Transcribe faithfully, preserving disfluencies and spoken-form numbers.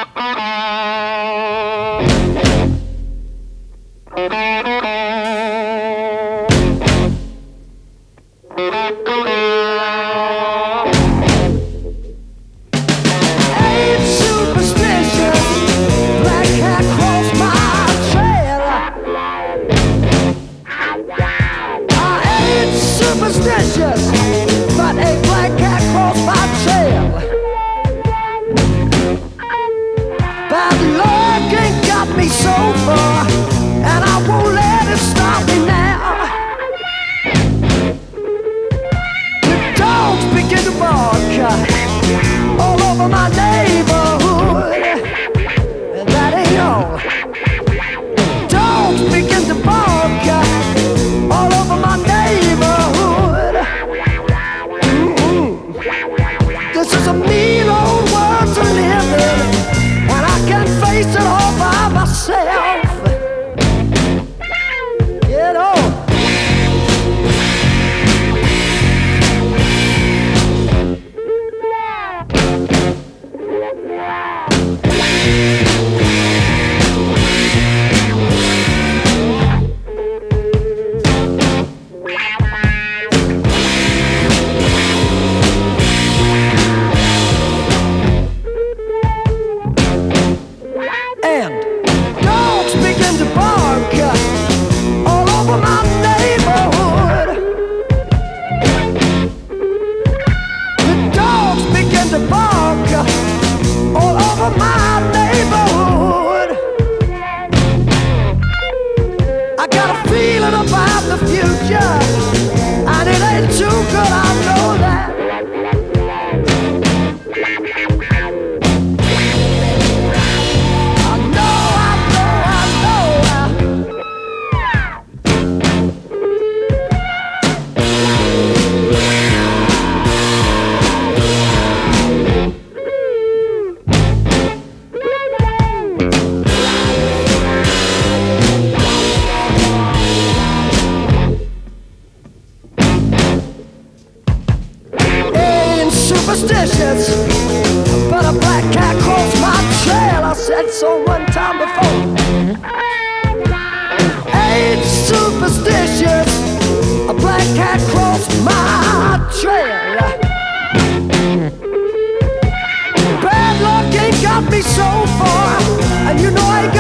But a black cat crossed my trail. Bad luck ain't got me so far, and I won't let it stop me now. The dogs begin to bark all over my neighborhood, and that ain't all. Dogs begin to bark all over my neighborhood. This is a mean old world to live in, and I can't face it all by myself. You know. And dogs begin to bark all over my neighborhood. The dogs begin to bark all over my neighborhood. I got a feeling about the future, and it ain't too good, I know that. Superstitious, but a black cat crossed my trail. I said so one time before. Ain't superstitious, a black cat crossed my trail. Bad luck ain't got me so far, and you know I ain't